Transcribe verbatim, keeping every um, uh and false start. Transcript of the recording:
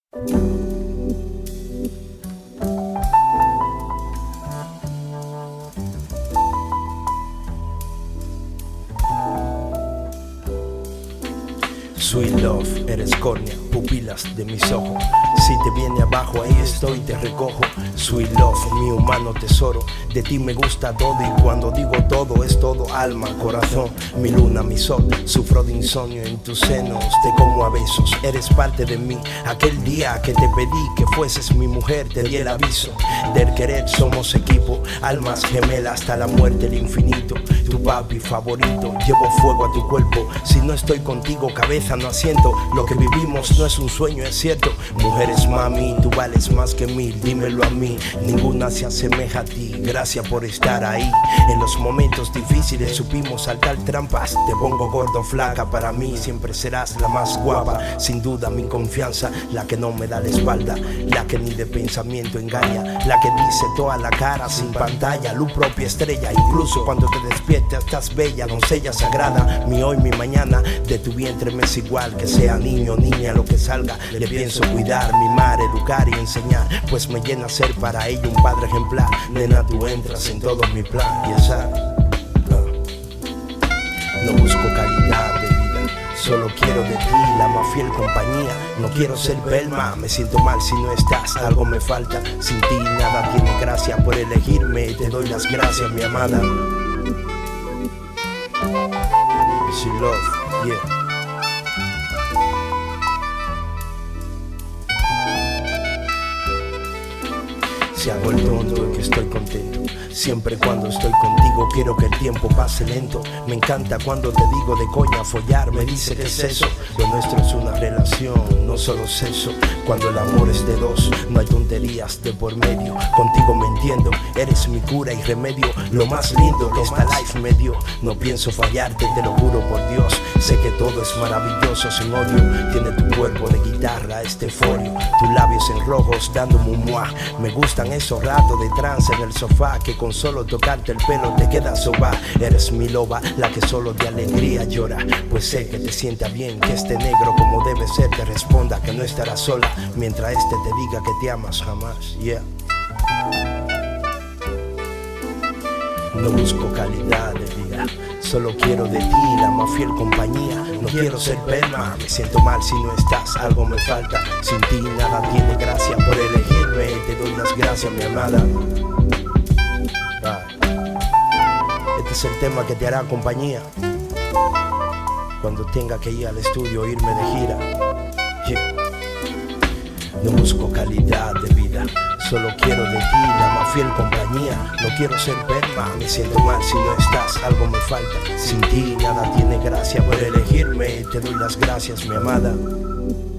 Sweet love, eres córnea, pupilas de mis ojos. Si te viene abajo, ahí estoy, te recojo. Sweet love, mi humano tesoro. De ti me gusta todo y cuando digo todo es todo alma, corazón. Mi luna, mi sol, sufro de insomnio en tus senos. Te como a besos, eres parte de mí. Aquel día que te pedí que fueses mi mujer, te di el aviso. Del querer somos equipo, almas gemelas hasta la muerte, el infinito. Tu papi favorito, llevo fuego a tu cuerpo. Si no estoy contigo, cabeza no asiento. Lo que vivimos no es un sueño, es cierto. Mujeres, mami, tú vales más que mil, dímelo a mí. Ninguna se asemeja a ti, gracias por estar ahí. En los momentos difíciles supimos saltar trampas. Te pongo gordo, flaca, para mí siempre serás la más guapa. Sin duda mi confianza, la que no me da la espalda, la que ni de pensamiento engaña, la que dice toda la cara sin pantalla, luz propia estrella. Incluso cuando te despiertas estás bella, doncella sagrada. Mi hoy, mi mañana, de tu vientre me es igual. Que sea niño o niña, lo que salga, le pienso cuidar, mimar, educar y enseñar. Pues me llena ser para ella un padre ejemplar. Nena, tú entras en todo mi plan. Y esa no, no busco calidad de vida, solo quiero de ti la más fiel compañía. No quiero ser Belma, me siento mal si no estás, algo me falta. Sin ti nada tiene gracia, por elegirme te doy las gracias, mi amada. She love, yeah. Se hago el tonto y que estoy contento. Siempre cuando estoy contigo quiero que el tiempo pase lento. Me encanta cuando te digo de coña follar, me dice que es eso. Lo nuestro es una relación, no solo sexo. Cuando el amor es de dos, no hay tonterías de por medio. Contigo me entiendo, eres mi cura y remedio. Lo más lindo que esta life me dio. No pienso fallarte, te lo juro por Dios. Sé que todo es maravilloso sin odio. Tiene tu cuerpo de guitarra, este folio. Tus labios en rojos dándome un muah. Me gustan esos ratos de trance en el sofá, que con solo tocarte el pelo te quedas soba. Eres mi loba, la que solo de alegría llora. Pues sé que te sienta bien que este negro como debe ser te responda que no estarás sola mientras este te diga que te amas jamás, yeah. No busco calidad de vida, solo quiero de ti la más fiel compañía. No quiero ser Belma, me siento mal si no estás, algo me falta. Sin ti nada tiene gracia, por elegirme te doy las gracias, mi amada. Este es el tema que te hará compañía cuando tenga que ir al estudio o irme de gira, yeah. No busco calidad de vida, solo quiero de ti la más fiel compañía. No quiero ser Belma, me siento mal si no estás, algo me falta. Sin ti nada tiene gracia, por elegirme te doy las gracias, mi amada.